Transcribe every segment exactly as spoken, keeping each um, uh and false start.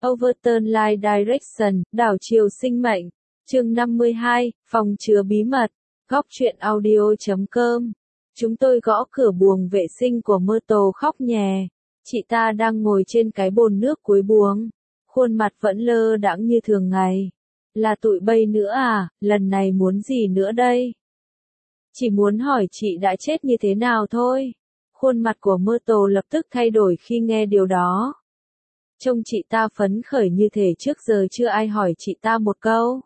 Overturn Life Direction, đảo chiều sinh mệnh. Chương năm mươi hai, phòng chứa bí mật. Góc truyện audio chấm com. Chúng tôi gõ cửa buồng vệ sinh của Myrtle khóc nhè. Chị ta đang ngồi trên cái bồn nước cuối buồng. Khuôn mặt vẫn lơ đãng như thường ngày. Là tụi bay nữa à, lần này muốn gì nữa đây? Chỉ muốn hỏi chị đã chết như thế nào thôi. Khuôn mặt của Myrtle lập tức thay đổi khi nghe điều đó. Trông chị ta phấn khởi như thể trước giờ chưa ai hỏi chị ta một câu.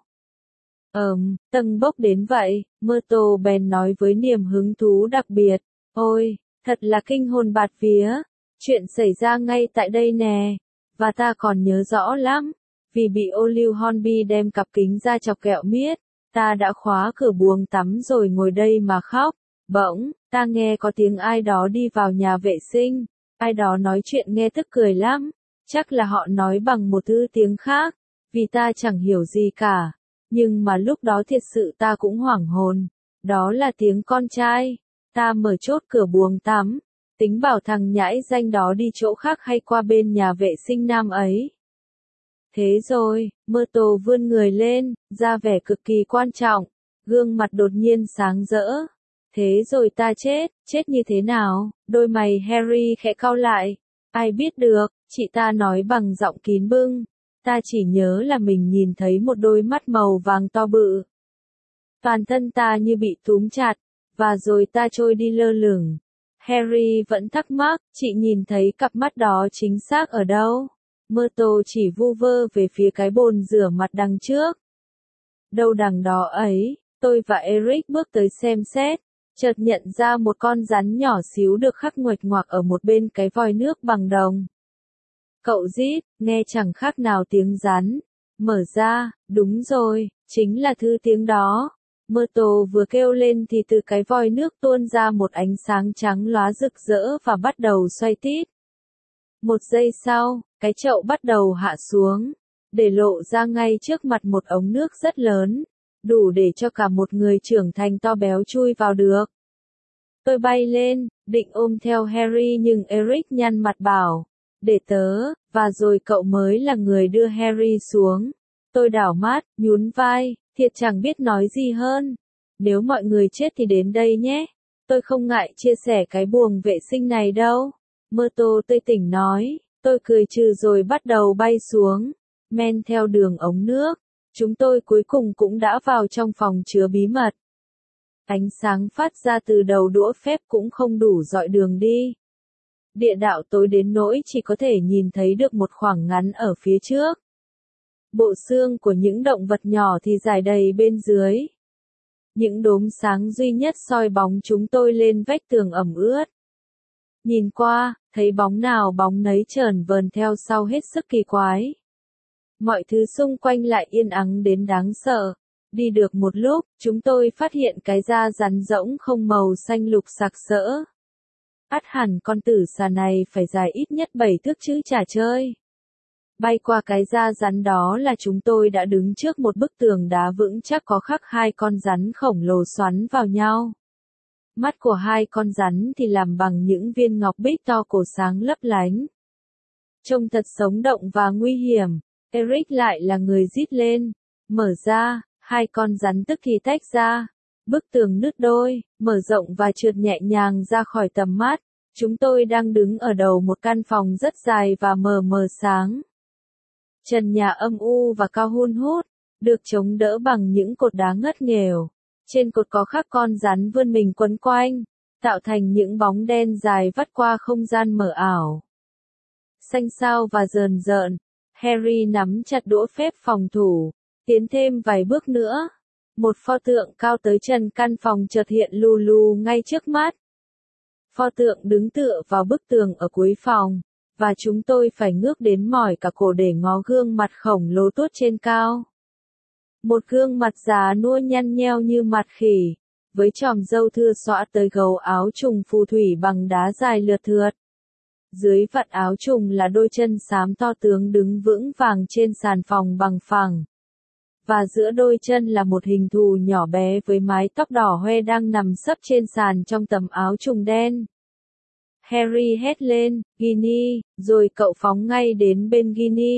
Ờm, tâng bốc đến vậy, Myrtle bèn nói với niềm hứng thú đặc biệt. Ôi, thật là kinh hồn bạt vía. Chuyện xảy ra ngay tại đây nè. Và ta còn nhớ rõ lắm. Vì bị Olive Hornby đem cặp kính ra chọc kẹo miết. Ta đã khóa cửa buồng tắm rồi ngồi đây mà khóc. Bỗng, ta nghe có tiếng ai đó đi vào nhà vệ sinh. Ai đó nói chuyện nghe tức cười lắm. Chắc là họ nói bằng một thứ tiếng khác. Vì ta chẳng hiểu gì cả. Nhưng mà lúc đó thiệt sự ta cũng hoảng hồn. Đó là tiếng con trai. Ta mở chốt cửa buồng tắm. Tính bảo thằng nhãi danh đó đi chỗ khác hay qua bên nhà vệ sinh nam ấy. Thế rồi, Myrtle vươn người lên, ra vẻ cực kỳ quan trọng. Gương mặt đột nhiên sáng rỡ. Thế rồi ta chết, chết như thế nào? Đôi mày Harry khẽ cau lại. Ai biết được, chị ta nói bằng giọng kín bưng. Ta chỉ nhớ là mình nhìn thấy một đôi mắt màu vàng to bự. Toàn thân ta như bị túm chặt, và rồi ta trôi đi lơ lửng. Harry vẫn thắc mắc, chị nhìn thấy cặp mắt đó chính xác ở đâu? Myrtle chỉ vu vơ về phía cái bồn rửa mặt đằng trước. Đâu đằng đó ấy, tôi và Eric bước tới xem xét, chợt nhận ra một con rắn nhỏ xíu được khắc nguệch ngoạc ở một bên cái vòi nước bằng đồng. Cậu rít, nghe chẳng khác nào tiếng rắn. Mở ra, đúng rồi, chính là thứ tiếng đó. Myrtle vừa kêu lên thì từ cái vòi nước tuôn ra một ánh sáng trắng lóa rực rỡ và bắt đầu xoay tít. Một giây sau, cái chậu bắt đầu hạ xuống, để lộ ra ngay trước mặt một ống nước rất lớn, đủ để cho cả một người trưởng thành to béo chui vào được. Tôi bay lên, định ôm theo Harry nhưng Eric nhăn mặt bảo, để tớ, và rồi cậu mới là người đưa Harry xuống. Tôi đảo mắt, nhún vai, thiệt chẳng biết nói gì hơn. Nếu mọi người chết thì đến đây nhé. Tôi không ngại chia sẻ cái buồng vệ sinh này đâu. Myrtle tươi tỉnh nói. Tôi cười trừ rồi bắt đầu bay xuống. Men theo đường ống nước. Chúng tôi cuối cùng cũng đã vào trong phòng chứa bí mật. Ánh sáng phát ra từ đầu đũa phép cũng không đủ rọi đường đi. Địa đạo tối đến nỗi chỉ có thể nhìn thấy được một khoảng ngắn ở phía trước. Bộ xương của những động vật nhỏ thì dài đầy bên dưới. Những đốm sáng duy nhất soi bóng chúng tôi lên vách tường ẩm ướt. Nhìn qua, thấy bóng nào bóng nấy chờn vờn theo sau hết sức kỳ quái. Mọi thứ xung quanh lại yên ắng đến đáng sợ. Đi được một lúc, chúng tôi phát hiện cái da rắn rỗng không màu xanh lục sặc sỡ. Ắt hẳn con tử xà này phải dài ít nhất bảy thước chứ chả chơi. Bay qua cái da rắn đó là chúng tôi đã đứng trước một bức tường đá vững chắc có khắc hai con rắn khổng lồ xoắn vào nhau. Mắt của hai con rắn thì làm bằng những viên ngọc bích to cổ sáng lấp lánh. Trông thật sống động và nguy hiểm. Eric lại là người rít lên. Mở ra, hai con rắn tức thì tách ra. Bức tường nứt đôi, mở rộng và trượt nhẹ nhàng ra khỏi tầm mắt. Chúng tôi đang đứng ở đầu một căn phòng rất dài và mờ mờ sáng. Trần nhà âm u và cao hun hút, được chống đỡ bằng những cột đá ngất nghèo. Trên cột có khắc con rắn vươn mình quấn quanh, tạo thành những bóng đen dài vắt qua không gian mờ ảo. Xanh xao và rờn rợn, Harry nắm chặt đũa phép phòng thủ, tiến thêm vài bước nữa. Một pho tượng cao tới trần căn phòng chợt hiện lù lù ngay trước mắt. Pho tượng đứng tựa vào bức tường ở cuối phòng, và chúng tôi phải ngước đến mỏi cả cổ để ngó gương mặt khổng lồ tuốt trên cao. Một gương mặt già nua nhăn nheo như mặt khỉ, với chòm râu thưa xõa tới gấu áo trùng phù thủy bằng đá dài lượt thượt. Dưới vạt áo trùng là đôi chân xám to tướng đứng vững vàng trên sàn phòng bằng phẳng. Và giữa đôi chân là một hình thù nhỏ bé với mái tóc đỏ hoe đang nằm sấp trên sàn trong tấm áo trùng đen. Harry hét lên, Ginny, rồi cậu phóng ngay đến bên Ginny.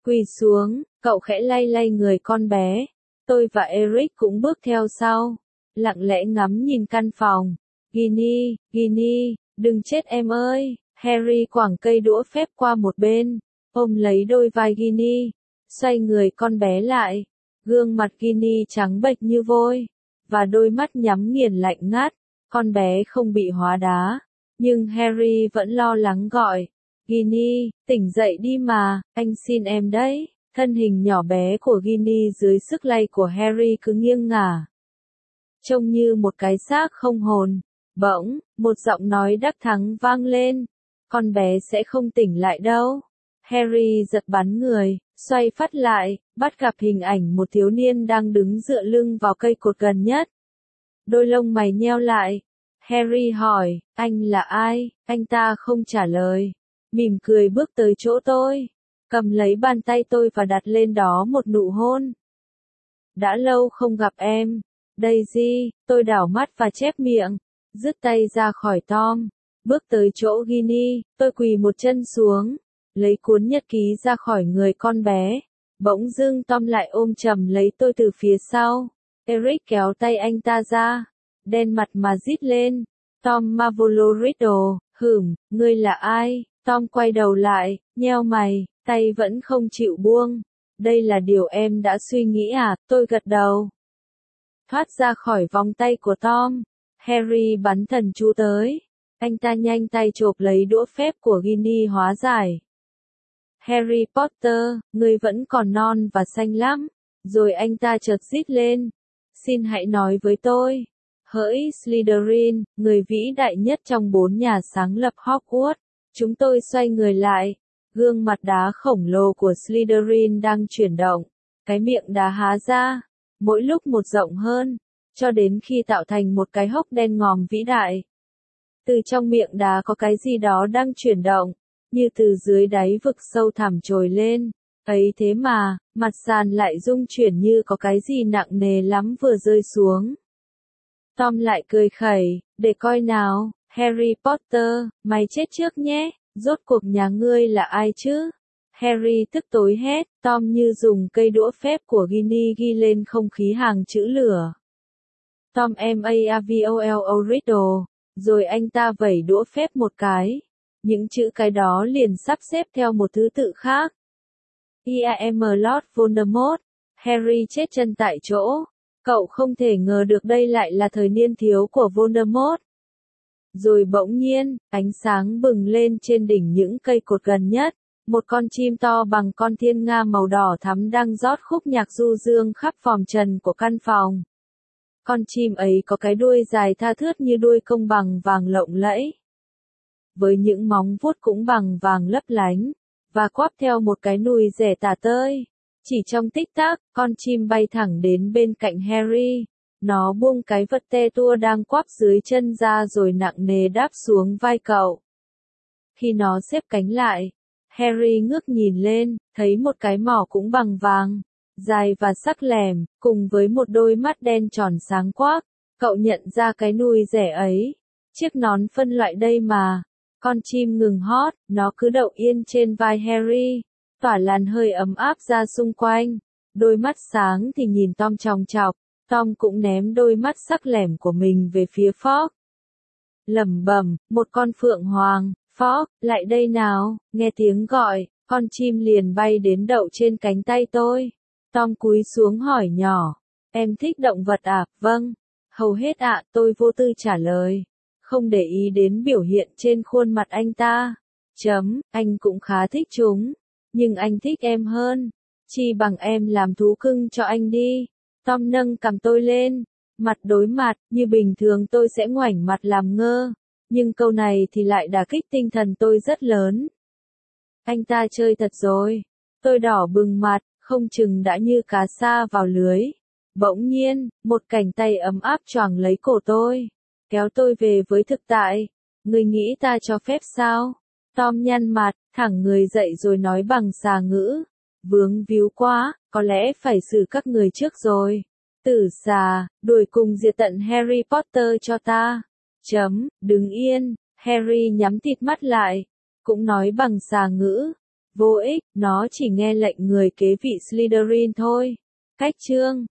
Quỳ xuống, cậu khẽ lay lay người con bé. Tôi và Eric cũng bước theo sau, lặng lẽ ngắm nhìn căn phòng. Ginny, Ginny, đừng chết em ơi. Harry quẳng cây đũa phép qua một bên, ôm lấy đôi vai Ginny, xoay người con bé lại. Gương mặt Ginny trắng bệch như vôi, và đôi mắt nhắm nghiền lạnh ngắt. Con bé không bị hóa đá, nhưng Harry vẫn lo lắng gọi. Ginny, tỉnh dậy đi mà, anh xin em đấy. Thân hình nhỏ bé của Ginny dưới sức lay của Harry cứ nghiêng ngả, trông như một cái xác không hồn. Bỗng, một giọng nói đắc thắng vang lên. Con bé sẽ không tỉnh lại đâu. Harry giật bắn người, xoay phát lại, bắt gặp hình ảnh một thiếu niên đang đứng dựa lưng vào cây cột gần nhất. Đôi lông mày nheo lại. Harry hỏi, anh là ai? Anh ta không trả lời, mỉm cười bước tới chỗ tôi, cầm lấy bàn tay tôi và đặt lên đó một nụ hôn. Đã lâu không gặp em, Daisy. Tôi đảo mắt và chép miệng, dứt tay ra khỏi Tom, bước tới chỗ Ginny. Tôi quỳ một chân xuống, lấy cuốn nhật ký ra khỏi người con bé. Bỗng dưng Tom lại ôm chầm lấy tôi từ phía sau. Eric kéo tay anh ta ra, đen mặt mà rít lên. Tom Marvolo Riddle, hửm, ngươi là ai? Tom quay đầu lại, nheo mày, tay vẫn không chịu buông. Đây là điều em đã suy nghĩ à? Tôi gật đầu. Thoát ra khỏi vòng tay của Tom, Harry bắn thần chú tới. Anh ta nhanh tay chộp lấy đũa phép của Ginny hóa giải. Harry Potter, ngươi vẫn còn non và xanh lắm. Rồi anh ta chợt rít lên. Xin hãy nói với tôi. Hỡi Slytherin, người vĩ đại nhất trong bốn nhà sáng lập Hogwarts. Chúng tôi xoay người lại. Gương mặt đá khổng lồ của Slytherin đang chuyển động. Cái miệng đá há ra, mỗi lúc một rộng hơn, cho đến khi tạo thành một cái hốc đen ngòm vĩ đại. Từ trong miệng đá có cái gì đó đang chuyển động, như từ dưới đáy vực sâu thẳm trồi lên. Ấy thế mà, mặt sàn lại rung chuyển như có cái gì nặng nề lắm vừa rơi xuống. Tom lại cười khẩy, để coi nào, Harry Potter, mày chết trước nhé, rốt cuộc nhà ngươi là ai chứ? Harry tức tối hét. Tom như dùng cây đũa phép của Ginny ghi lên không khí hàng chữ lửa. Tom M A V O L O Riddle. Rồi anh ta vẩy đũa phép một cái. Những chữ cái đó liền sắp xếp theo một thứ tự khác. I am Lord Voldemort. Harry chết chân tại chỗ. Cậu không thể ngờ được đây lại là thời niên thiếu của Voldemort. Rồi bỗng nhiên, ánh sáng bừng lên trên đỉnh những cây cột gần nhất. Một con chim to bằng con thiên nga màu đỏ thắm đang rót khúc nhạc du dương khắp phòng trần của căn phòng. Con chim ấy có cái đuôi dài tha thướt như đuôi công bằng vàng lộng lẫy, với những móng vuốt cũng bằng vàng lấp lánh, và quắp theo một cái nùi rẻ tả tơi. Chỉ trong tích tắc, con chim bay thẳng đến bên cạnh Harry. Nó buông cái vật te tua đang quắp dưới chân ra rồi nặng nề đáp xuống vai cậu. Khi nó xếp cánh lại, Harry ngước nhìn lên, thấy một cái mỏ cũng bằng vàng, dài và sắc lẻm, cùng với một đôi mắt đen tròn sáng quắc. Cậu nhận ra cái nùi rẻ ấy, chiếc nón phân loại đây mà. Con chim ngừng hót, nó cứ đậu yên trên vai Harry, tỏa làn hơi ấm áp ra xung quanh. Đôi mắt sáng thì nhìn Tom chòng chọc. Tom cũng ném đôi mắt sắc lẻm của mình về phía Fogg. Lẩm bẩm, một con phượng hoàng. Fogg, lại đây nào. Nghe tiếng gọi, con chim liền bay đến đậu trên cánh tay tôi. Tom cúi xuống hỏi nhỏ, em thích động vật à? Vâng. Hầu hết ạ, tôi vô tư trả lời, không để ý đến biểu hiện trên khuôn mặt anh ta. Chấm, anh cũng khá thích chúng, nhưng anh thích em hơn. Chi bằng em làm thú cưng cho anh đi. Tom nâng cằm tôi lên, mặt đối mặt, như bình thường tôi sẽ ngoảnh mặt làm ngơ, nhưng câu này thì lại đả kích tinh thần tôi rất lớn. Anh ta chơi thật rồi. Tôi đỏ bừng mặt, không chừng đã như cá sa vào lưới. Bỗng nhiên, một cánh tay ấm áp choàng lấy cổ tôi, kéo tôi về với thực tại. Người nghĩ ta cho phép sao? Tom nhăn mặt, thẳng người dậy rồi nói bằng xà ngữ. Vướng víu quá, có lẽ phải xử các người trước rồi. Tử xà, đuổi cùng diệt tận Harry Potter cho ta. Chấm, đứng yên. Harry nhắm tịt mắt lại, cũng nói bằng xà ngữ. Vô ích, nó chỉ nghe lệnh người kế vị Slytherin thôi. Cách chương